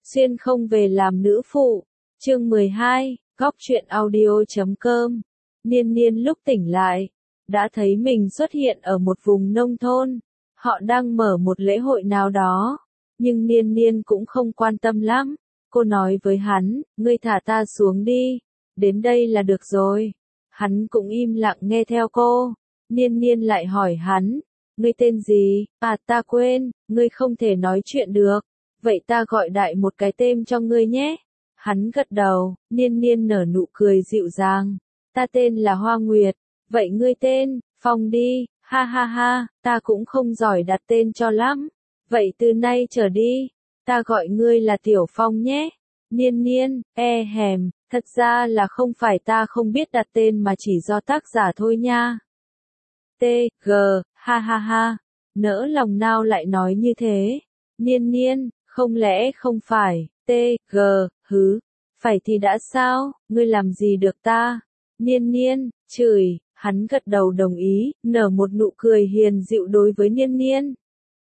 xuyên không về làm nữ phụ. Chương 12, Góc truyện audio.com. Niên Niên lúc tỉnh lại, đã thấy mình xuất hiện ở một vùng nông thôn. Họ đang mở một lễ hội nào đó, nhưng Niên Niên cũng không quan tâm lắm. Cô nói với hắn, ngươi thả ta xuống đi, đến đây là được rồi. Hắn cũng im lặng nghe theo cô. Niên Niên lại hỏi hắn, ngươi tên gì? À ta quên, ngươi không thể nói chuyện được. Vậy ta gọi đại một cái tên cho ngươi nhé. Hắn gật đầu, Niên Niên nở nụ cười dịu dàng. Ta tên là Hoa Nguyệt, vậy ngươi tên? Phong đi, ha ha ha, ta cũng không giỏi đặt tên cho lắm. Vậy từ nay trở đi, ta gọi ngươi là Tiểu Phong nhé. Niên Niên, hèm, thật ra là không phải ta không biết đặt tên mà chỉ do tác giả thôi nha. T.G. Ha ha ha, nỡ lòng nào lại nói như thế. Niên Niên, không lẽ không phải, T.G. Hứ, phải thì đã sao, ngươi làm gì được ta? Niên Niên, chửi, hắn gật đầu đồng ý, nở một nụ cười hiền dịu đối với Niên Niên.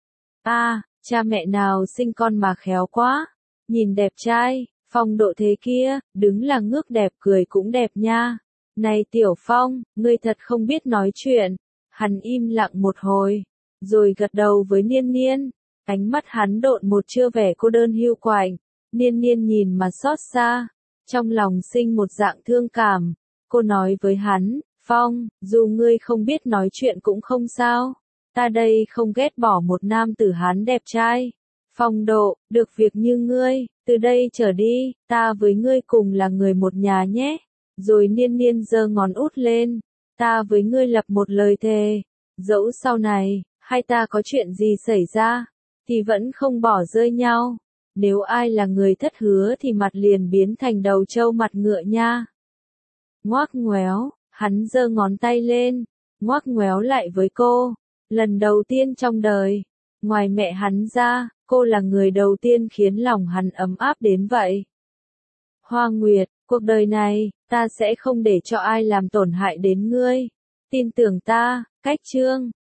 Cha mẹ nào sinh con mà khéo quá, nhìn đẹp trai, Phong độ thế kia, đứng là ngước đẹp cười cũng đẹp nha. Này Tiểu Phong, ngươi thật không biết nói chuyện. Hắn im lặng một hồi, rồi gật đầu với Niên Niên. Ánh mắt hắn độn một tia vẻ cô đơn hiu quạnh. Niên Niên nhìn mà xót xa, trong lòng sinh một dạng thương cảm. Cô nói với hắn, Phong, dù ngươi không biết nói chuyện cũng không sao. Ta đây không ghét bỏ một nam tử Hán đẹp trai. Phong độ, được việc như ngươi, từ đây trở đi, ta với ngươi cùng là người một nhà nhé. Rồi Niên Niên giơ ngón út lên, ta với ngươi lập một lời thề, dẫu sau này, hai ta có chuyện gì xảy ra, thì vẫn không bỏ rơi nhau. Nếu ai là người thất hứa thì mặt liền biến thành đầu trâu mặt ngựa nha. Ngoác ngoéo, hắn giơ ngón tay lên, ngoác ngoéo lại với cô. Lần đầu tiên trong đời, ngoài mẹ hắn ra, cô là người đầu tiên khiến lòng hắn ấm áp đến vậy. Hoa Nguyệt, cuộc đời này, ta sẽ không để cho ai làm tổn hại đến ngươi. Tin tưởng ta, cách chương.